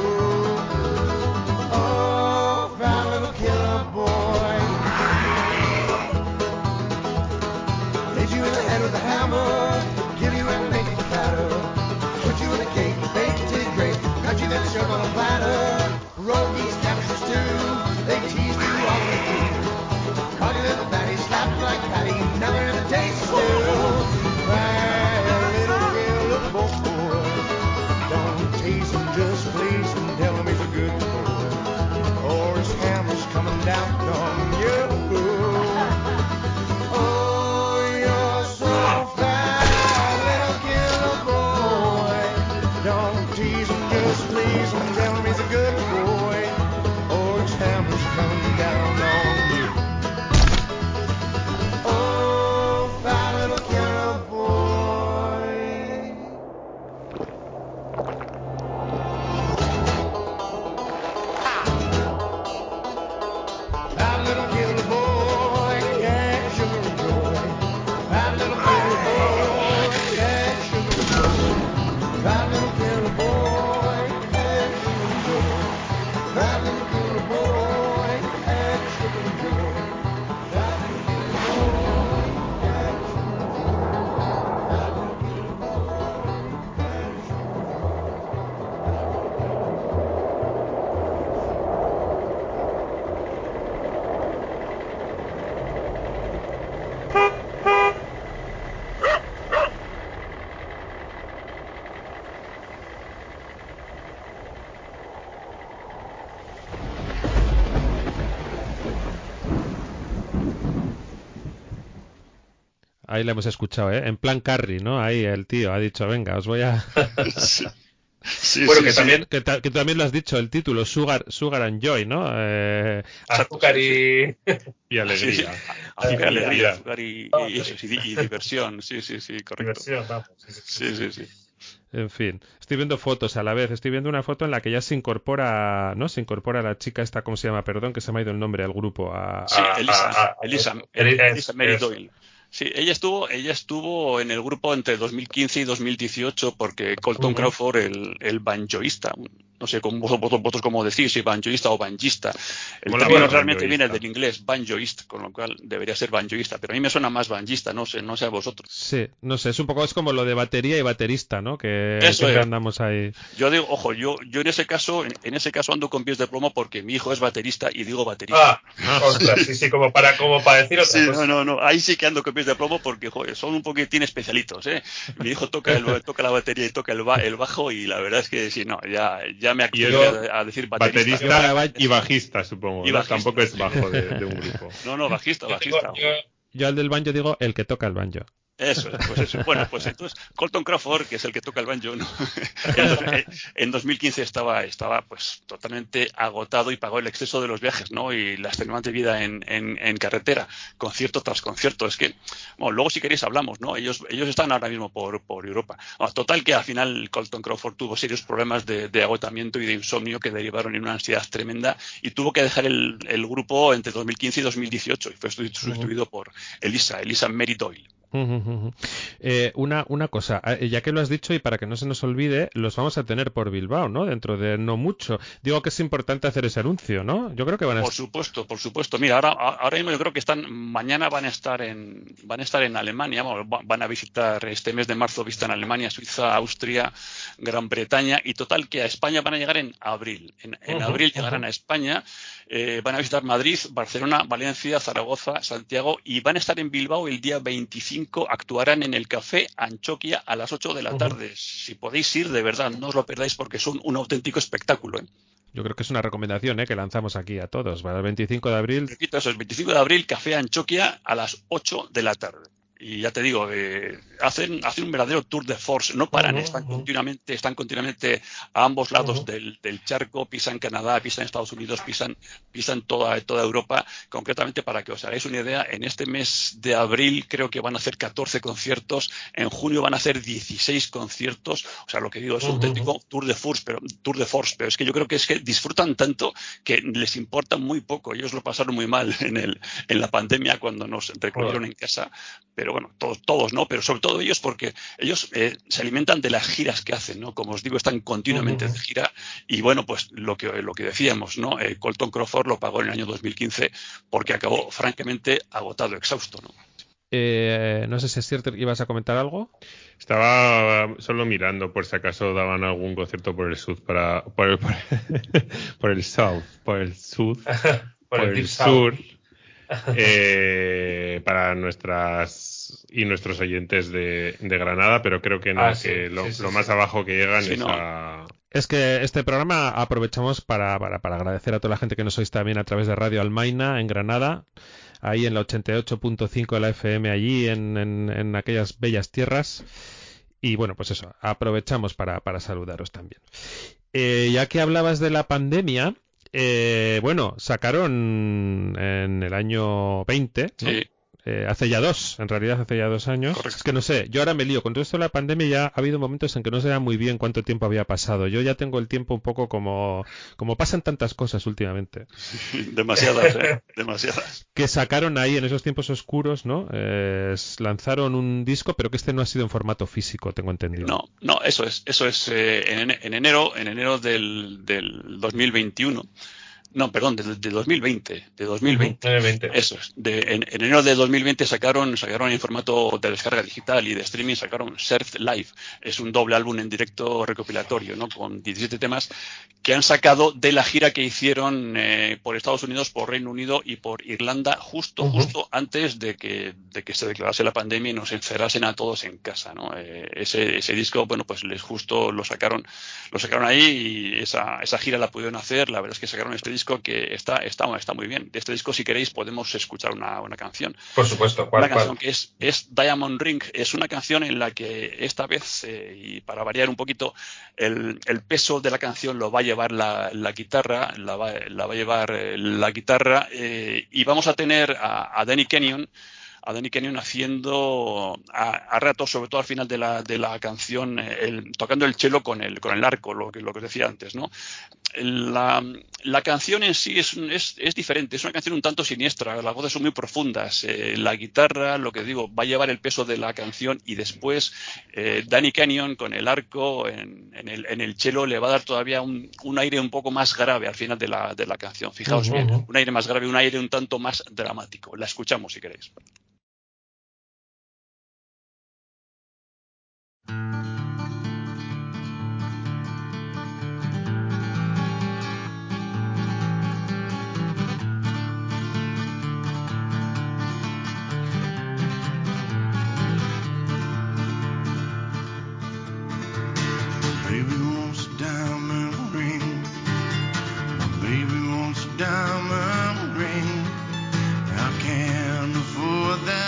Speaker 7: Oh, fat little killer boy. Hit you in the head with a hammer, kill you and make you fatter. Put you in a cake, bake it till you great, cut you then serve on a platter. Roll these cabbages too, they tease you all the way through. Call you little fatty, slap you like patty, now they're in the taste stew. Fat little killer boy. Don't tease him, just please him, tell him he's a good boy. Or his hammer's coming down on you. Oh, you're so fat, little killer boy. Don't tease him, just please him, tell him he's a good boy. Or his hammer's coming down on you. Oh, fat little killer boy. That little killer boy, yeah, sugar and joy. That little killer boy, yeah, sugar and joy. That little killer boy, yeah, sugar and joy. That little killer boy, yeah, sugar and joy. That little killer boy, yeah, sugar and joy. That little killer boy, yeah, sugar and joy.
Speaker 1: Ahí le hemos escuchado, ¿eh? En plan Carrie, ¿no? Ahí el tío ha dicho, venga, os voy a...
Speaker 5: Sí,
Speaker 6: Bueno,
Speaker 5: sí,
Speaker 6: que
Speaker 5: sí.
Speaker 6: también
Speaker 1: Que también lo has dicho, el título, Sugar and Joy, ¿no?
Speaker 6: azúcar y...
Speaker 2: Y alegría.
Speaker 5: Azúcar,
Speaker 2: Y
Speaker 5: alegría,
Speaker 2: felicidad.
Speaker 5: azúcar y eso, y diversión. Sí, correcto.
Speaker 6: diversión, vamos.
Speaker 5: Sí.
Speaker 1: En fin, estoy viendo fotos a la vez. Estoy viendo una foto en la que ya se incorpora, ¿no? Se incorpora la chica esta, ¿cómo se llama? Perdón, que se me ha ido el nombre al grupo.
Speaker 5: Sí, Elisa Mary
Speaker 6: eso.
Speaker 5: Doyle. Sí, ella estuvo en el grupo entre 2015 y 2018 porque Colton
Speaker 6: Ujú.
Speaker 5: Crawford, el banjoísta, no sé cómo vosotros cómo decís, si banjoista o banjista. El
Speaker 2: Mola
Speaker 5: término
Speaker 2: más
Speaker 5: realmente
Speaker 2: banjoista.
Speaker 5: viene del inglés banjoist, con lo cual debería ser banjoista, pero a mí me suena más banjista, no sé a vosotros.
Speaker 1: Sí, no sé, es como lo de batería y baterista, ¿no? Que
Speaker 5: Eso
Speaker 1: siempre
Speaker 5: es.
Speaker 1: andamos ahí.
Speaker 5: Yo digo, ojo, yo en ese caso ando con pies de plomo porque mi hijo es baterista y digo baterista.
Speaker 6: Ostras, sí, como para decir
Speaker 5: Sí,
Speaker 6: otra cosa.
Speaker 5: no, ahí sí que ando con pies de plomo porque, joder, son un poquitín especialitos, ¿eh? Mi hijo toca la batería y toca el bajo y la verdad es que sí, no, ya me acostumbré a decir baterista.
Speaker 2: Baterista y bajista, supongo,
Speaker 5: Y
Speaker 2: ¿no?
Speaker 5: bajista.
Speaker 2: Tampoco es bajo de un grupo.
Speaker 5: No, bajista.
Speaker 1: Yo al del banjo digo el que toca el banjo.
Speaker 5: Eso es, pues eso. Bueno, pues entonces Colton Crawford, que es el que toca el banjo, ¿no? en 2015 estaba pues totalmente agotado y pagó el exceso de los viajes, ¿no? Y la extenuante vida en carretera, concierto tras concierto. Es que, bueno, luego si queréis hablamos, ¿no? Ellos están ahora mismo por Europa. Bueno, total que al final Colton Crawford tuvo serios problemas de agotamiento y de insomnio que derivaron en una ansiedad tremenda y tuvo que dejar el grupo entre 2015 y 2018 y fue sustituido por Elisa Mary Doyle.
Speaker 1: Una cosa, ya que lo has dicho y para que no se nos olvide, los vamos a tener por Bilbao, ¿no? Dentro de no mucho. Digo que es importante hacer ese anuncio, ¿no? Yo creo que van a
Speaker 5: Por supuesto. Mira, ahora mismo yo creo que mañana van a estar en Alemania, van a visitar este mes de marzo, visitan Alemania, Suiza, Austria, Gran Bretaña y total que a España van a llegar en abril. En abril llegarán a España, van a visitar Madrid, Barcelona, Valencia, Zaragoza, Santiago y van a estar en Bilbao el día 25. Actuarán en el Café Anchoquia a las 8 de la tarde. Si podéis ir, de verdad, no os lo perdáis porque son un auténtico espectáculo, ¿eh?
Speaker 1: Yo creo que es una recomendación, que lanzamos aquí a todos. Para el 25 de abril.
Speaker 5: Repito, eso es 25 de abril, Café Anchoquia a las 8 de la tarde. Y ya te digo, hacen un verdadero tour de force, no paran, están continuamente a ambos lados del charco, pisan Canadá, pisan Estados Unidos, pisan toda Europa. Concretamente, para que os hagáis una idea, en este mes de abril creo que van a hacer 14 conciertos, en junio van a hacer 16 conciertos, o sea, lo que digo es un auténtico tour de force, pero es que yo creo que disfrutan tanto que les importa muy poco. Ellos lo pasaron muy mal en la pandemia cuando nos recluyeron en casa, pero bueno, todos, ¿no? Pero sobre todo ellos porque ellos se alimentan de las giras que hacen, ¿no? Como os digo, están continuamente de gira y bueno, pues lo que decíamos, ¿no? Colton Crawford lo pagó en el año 2015 porque acabó francamente agotado, exhausto, ¿no?
Speaker 1: No sé si es cierto que ibas a comentar algo.
Speaker 2: Estaba solo mirando por si acaso daban algún concierto por el sur por el sur
Speaker 6: por el sur
Speaker 2: para nuestros oyentes de Granada, pero creo que no, lo más abajo que llegan es a...
Speaker 1: Es que este programa aprovechamos para agradecer a toda la gente que nos oís también a través de Radio Almaina en Granada, ahí en la 88.5 de la FM, allí en aquellas bellas tierras. Y bueno, pues eso, aprovechamos para saludaros también. Ya que hablabas de la pandemia, bueno, sacaron en el año 20, ¿no?
Speaker 5: Sí.
Speaker 1: Hace ya 2 años.
Speaker 5: Correcto.
Speaker 1: Es que no sé, yo ahora me lío. Con todo esto de la pandemia ya ha habido momentos en que no sé muy bien cuánto tiempo había pasado. Yo ya tengo el tiempo un poco como pasan tantas cosas últimamente.
Speaker 5: Demasiadas.
Speaker 1: Que sacaron ahí en esos tiempos oscuros, ¿no? Lanzaron un disco, pero que este no ha sido en formato físico, tengo entendido.
Speaker 5: No, eso es. En enero del 2021. No, perdón, de 2020. De 2020. Eso es. En enero de 2020 sacaron en formato de descarga digital y de streaming, sacaron Surf Live. Es un doble álbum en directo recopilatorio, ¿no? Con 17 temas que han sacado de la gira que hicieron por Estados Unidos, por Reino Unido y por Irlanda justo antes de que se declarase la pandemia y nos encerrasen a todos en casa, ¿no? Ese disco, bueno, pues les justo lo sacaron ahí y esa gira la pudieron hacer. La verdad es que sacaron este disco que está muy bien. De este disco, si queréis, podemos escuchar una canción.
Speaker 6: Por supuesto,
Speaker 5: una canción que es Diamond Ring. Es una canción en la que esta vez, y para variar un poquito, el peso de la canción lo va a llevar la guitarra, la va a llevar la guitarra, y vamos a tener a Danny Kenyon Danny Kenyon haciendo a ratos, sobre todo al final de la canción, tocando el cello con el arco, lo que os decía antes, ¿no? La canción en sí es diferente, es una canción un tanto siniestra, las voces son muy profundas, la guitarra, lo que digo, va a llevar el peso de la canción, y después Danny Kenyon con el arco en el cello le va a dar todavía un aire un poco más grave al final de la canción. Fijaos bien, un aire más grave, un aire un tanto más dramático. La escuchamos si queréis.
Speaker 7: Diamond ring, I can't afford that.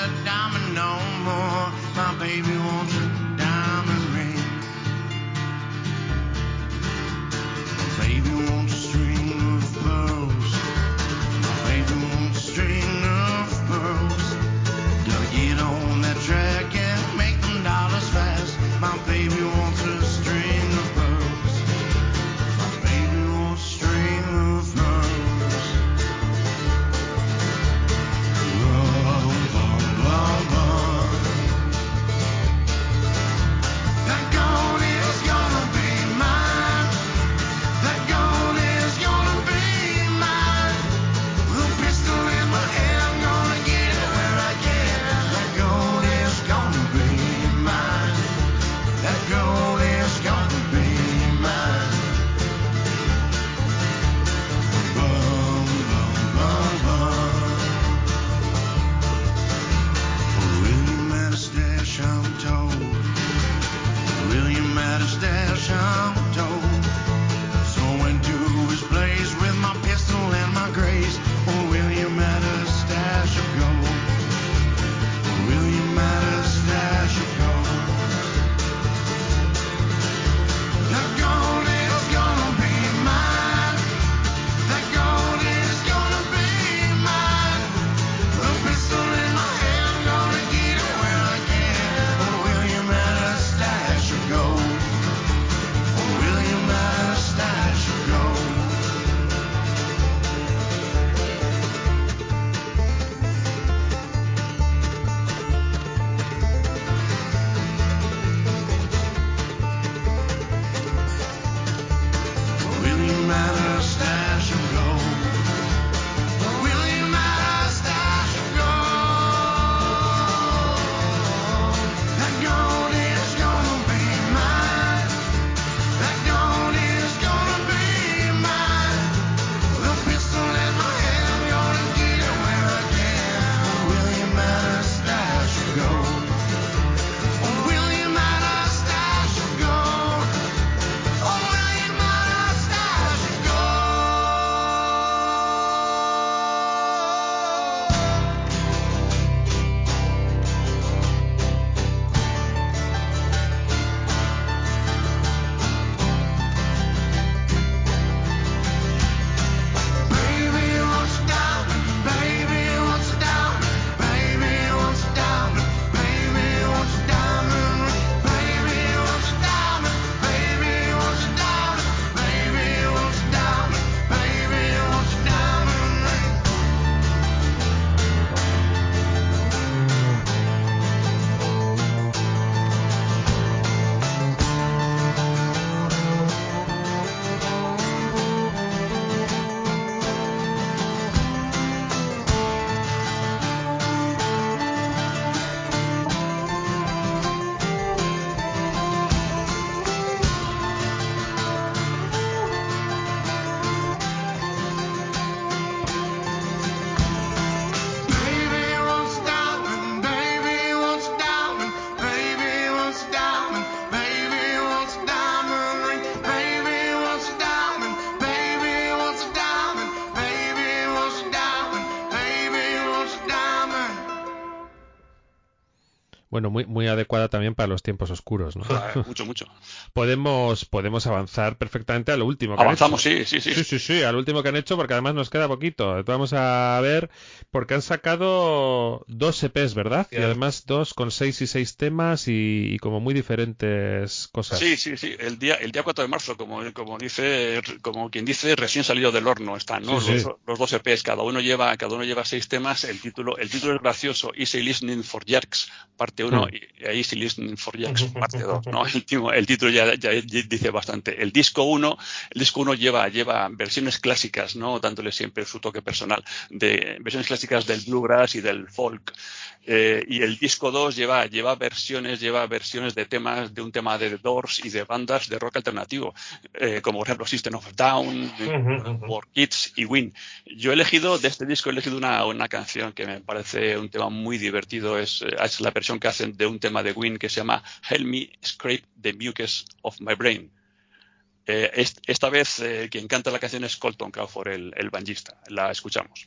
Speaker 1: Bueno, muy, muy adecuada también para los tiempos oscuros, ¿no?
Speaker 5: Mucho.
Speaker 1: Podemos avanzar perfectamente a lo último que
Speaker 5: Avanzamos,
Speaker 1: han hecho. Sí, al último que han hecho, porque además nos queda poquito. Vamos a ver, porque han sacado 2 EPs, ¿verdad? Y además 2 con 6 y 6 temas y como muy diferentes cosas.
Speaker 5: Sí. El día 4 de marzo, como quien dice, recién salido del horno están, ¿no?
Speaker 1: Sí.
Speaker 5: Los 2 EPs, cada uno lleva 6 temas. El título es gracioso: Easy Listening for Jerks, parte 1, y Easy Listening for Jerks, parte 2, ¿no? El título ya dice bastante. El disco 1 lleva versiones clásicas, ¿no? Dándole siempre su toque personal, de versiones clásicas del bluegrass y del folk. Y el disco 2 lleva versiones de temas, de un tema de The Doors y de bandas de rock alternativo, como por ejemplo System of a Down, War Kids y Win. Yo de este disco he elegido una canción que me parece un tema muy divertido. Es la versión que hacen de un tema de Win que se llama Help Me Scrape the Mucus of My Brain. Esta vez quien canta la canción es Colton Crawford, el banjista. La escuchamos.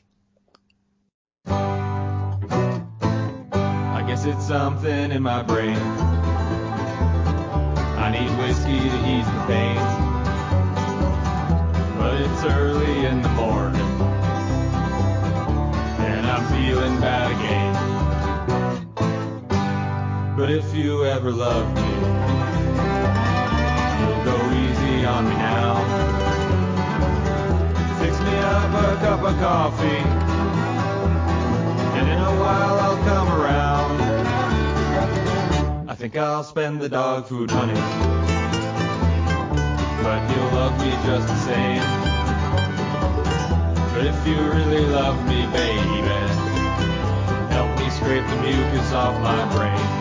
Speaker 8: I guess it's something in my brain. I need whiskey to ease the pain, but it's early in the morning and I'm feeling bad again. But if you ever loved me, you'll go easy on me now. Fix me up a cup of coffee, and in a while I'll come around. I think I'll spend the dog food money, but you'll love me just the same. But if you really love me, baby, help me scrape the mucus off my brain.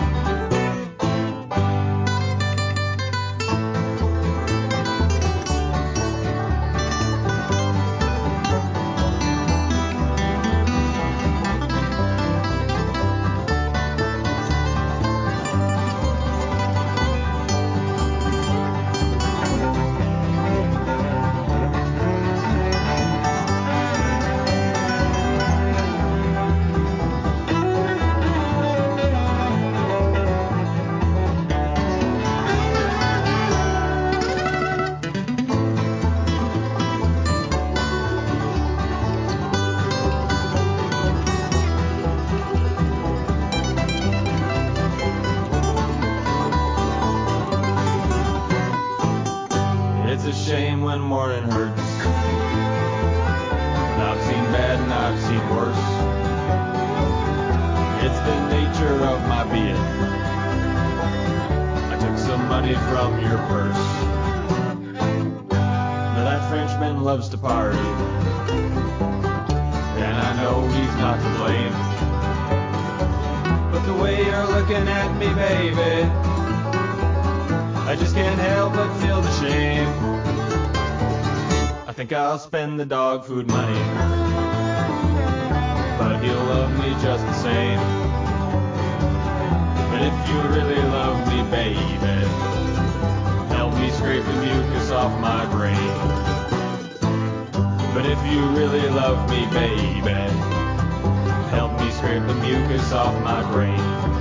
Speaker 8: I'll spend the dog food money, but he'll love me just the same. But if you really love me, baby, help me scrape the mucus off my brain. But if you really love me, baby, help me scrape the mucus off my brain.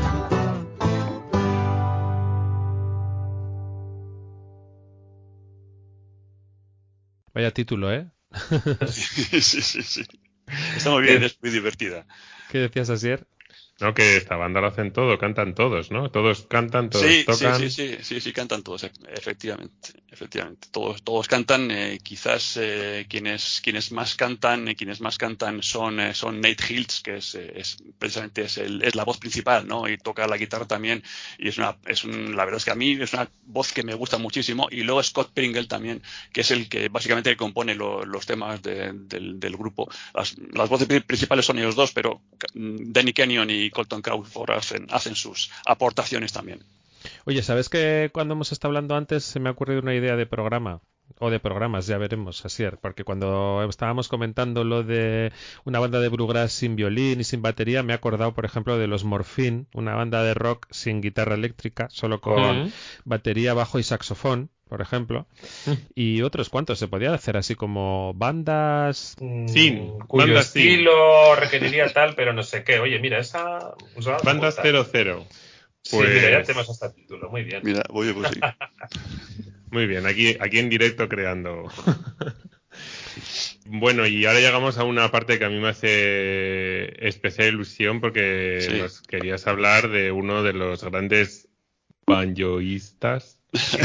Speaker 1: Vaya título, ¿eh?
Speaker 5: Sí. Está muy bien, es muy divertida.
Speaker 1: ¿Qué decías, Asier?
Speaker 2: No, que esta banda lo hacen todo, cantan todos, ¿no? Todos cantan, todos tocan.
Speaker 5: Sí, cantan todos, efectivamente. Todos cantan. Quizás quienes más cantan son Nate Hills, que es precisamente es la voz principal, ¿no? Y toca la guitarra también. Y la verdad es que a mí es una voz que me gusta muchísimo. Y luego Scott Pringle también, que es el que básicamente compone los temas del grupo. Las voces principales son ellos dos, pero Danny Kenyon y Colton Crawford hacen sus aportaciones también.
Speaker 1: Oye, ¿sabes que cuando hemos estado hablando antes se me ha ocurrido una idea de programa? O de programas, ya veremos, Asier, porque cuando estábamos comentando lo de una banda de bluegrass sin violín y sin batería, me he acordado, por ejemplo, de los Morphine, una banda de rock sin guitarra eléctrica, solo con batería, bajo y saxofón, por ejemplo, y otros cuantos. Se podía hacer así como bandas
Speaker 6: cuyo estilo requeriría tal, pero no sé qué. Oye, mira, esa
Speaker 2: bandas 00.
Speaker 6: Sí, mira, ya tenemos hasta el título, muy bien.
Speaker 5: Mira, oye, pues sí.
Speaker 2: Muy bien, aquí en directo creando. Bueno, y ahora llegamos a una parte que a mí me hace especial ilusión porque nos querías hablar de uno de los grandes banjoístas,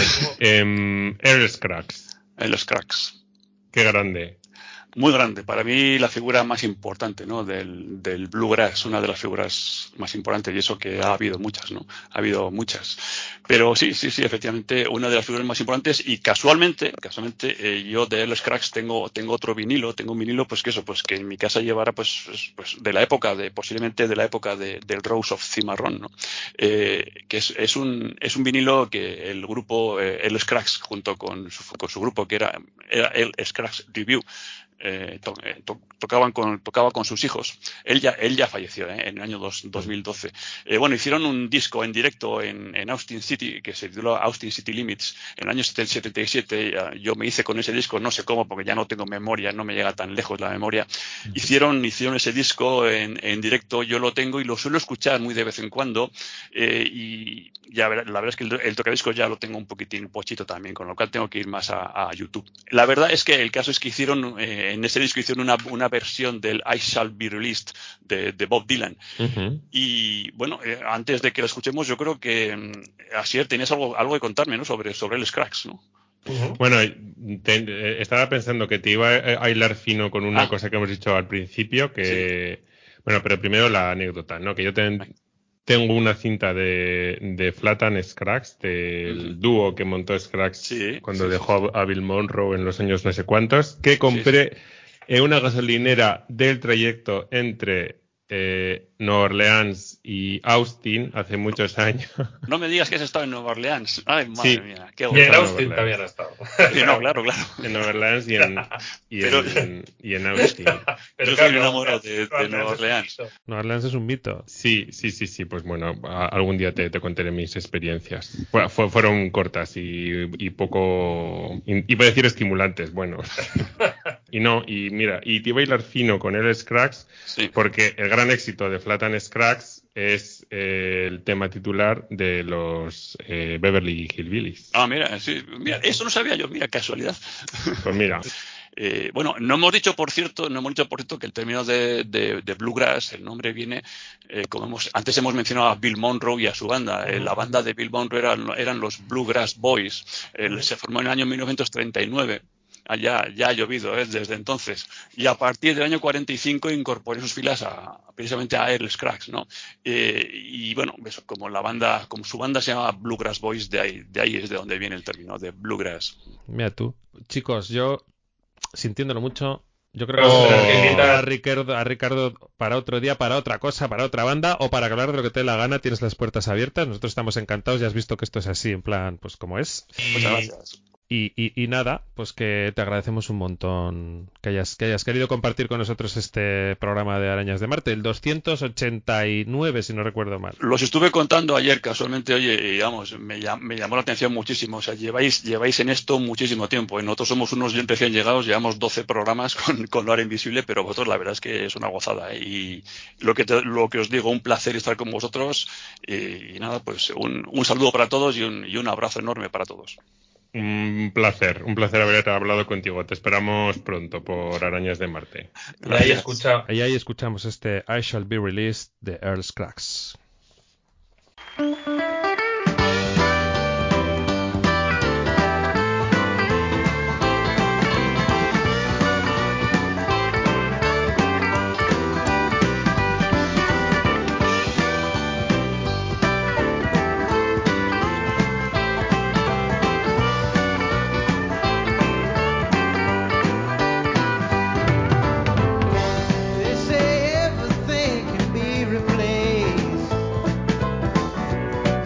Speaker 2: Earl Scruggs.
Speaker 5: Earl Scruggs.
Speaker 2: Qué grande.
Speaker 5: Muy grande. Para mí la figura más importante, ¿no? del bluegrass, una de las figuras más importantes, y eso que ha habido muchas, ¿no? Ha habido muchas. Pero sí, efectivamente, una de las figuras más importantes, y casualmente, yo de Earl Scruggs tengo otro vinilo, tengo un vinilo, pues que en mi casa llevara, pues de la época, posiblemente de la época del Rose of Cimarrón, ¿no? Que es un vinilo que el grupo Earl Scruggs, junto con su grupo, que era Earl Scruggs Review, tocaba con sus hijos. Él ya falleció en el año 2012. Bueno, hicieron un disco en directo en Austin City que se tituló Austin City Limits en el año 77. Yo me hice con ese disco, no sé cómo, porque ya no tengo memoria, no me llega tan lejos la memoria. Hicieron ese disco en directo, yo lo tengo y lo suelo escuchar muy de vez en cuando, y ya la verdad es que el tocadiscos ya lo tengo un poquitín pochito también, con lo cual tengo que ir más a YouTube. La verdad es que el caso es que hicieron en ese disco una versión del I Shall Be Released de Bob Dylan. Y bueno, antes de que lo escuchemos, yo creo que Asier, tenías algo que contarme, ¿no? sobre el Scruggs, ¿no?
Speaker 2: Bueno, estaba pensando que te iba a hilar fino con una cosa que hemos dicho al principio, que bueno, pero primero la anécdota, ¿no? Que yo tengo una cinta de Flattan Scruggs, del dúo que montó Scruggs cuando dejó a Bill Monroe en los años no sé cuántos, que compré en una gasolinera del trayecto entre Nueva Orleans y Austin hace muchos años.
Speaker 5: No me digas que has estado en Nueva Orleans. Ay, madre mía, qué
Speaker 6: bueno. Y en Austin también ha estado.
Speaker 5: Sí, no, claro.
Speaker 2: En Nueva Orleans y en Austin.
Speaker 5: Yo soy enamorado de Nueva Orleans.
Speaker 1: Nueva Orleans es un mito.
Speaker 2: Sí, pues bueno, algún día te contaré mis experiencias. Fueron cortas y poco, iba a decir estimulantes, bueno. Y mira, y te iba a hilar fino con el Scruggs, porque el gran éxito de Flattan Scruggs es el tema titular de los Beverly Hillbillies.
Speaker 5: Mira, eso no sabía yo, mira, casualidad.
Speaker 2: Pues mira.
Speaker 5: Bueno, no hemos dicho por cierto que el término de bluegrass, el nombre viene, antes hemos mencionado a Bill Monroe y a su banda. La banda de Bill Monroe eran los Bluegrass Boys. Se formó en el año 1939. Ya ha llovido desde entonces, y a partir del año 45 incorporó en sus filas precisamente a Earl Scruggs, ¿no? Y bueno, eso, como su banda se llama Bluegrass Boys, de ahí es de donde viene el término de bluegrass.
Speaker 1: Mira tú, chicos, yo sintiéndolo mucho, yo creo que a Ricardo para otro día, para otra cosa, para otra banda, o para hablar de lo que te dé la gana. Tienes las puertas abiertas, nosotros estamos encantados, ya has visto que esto es así, en plan, pues como es.
Speaker 5: Muchas gracias.
Speaker 1: Y nada, pues que te agradecemos un montón que hayas querido compartir con nosotros este programa de Arañas de Marte, el 289, si no recuerdo mal.
Speaker 5: Los estuve contando ayer casualmente, oye, y digamos, me llamó la atención muchísimo. O sea, lleváis en esto muchísimo tiempo. Nosotros somos unos recién llegados, llevamos 12 programas con Lo Hora Invisible, pero vosotros la verdad es que es una gozada, ¿eh? Y lo que os digo, un placer estar con vosotros. Y nada, pues un saludo para todos y un abrazo enorme para todos.
Speaker 2: Un placer haber hablado contigo. Te esperamos pronto por Arañas de Marte.
Speaker 1: Y ahí escuchamos este I Shall Be Released de Earl Scruggs.
Speaker 7: They say everything can be replaced.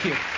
Speaker 7: Thank you.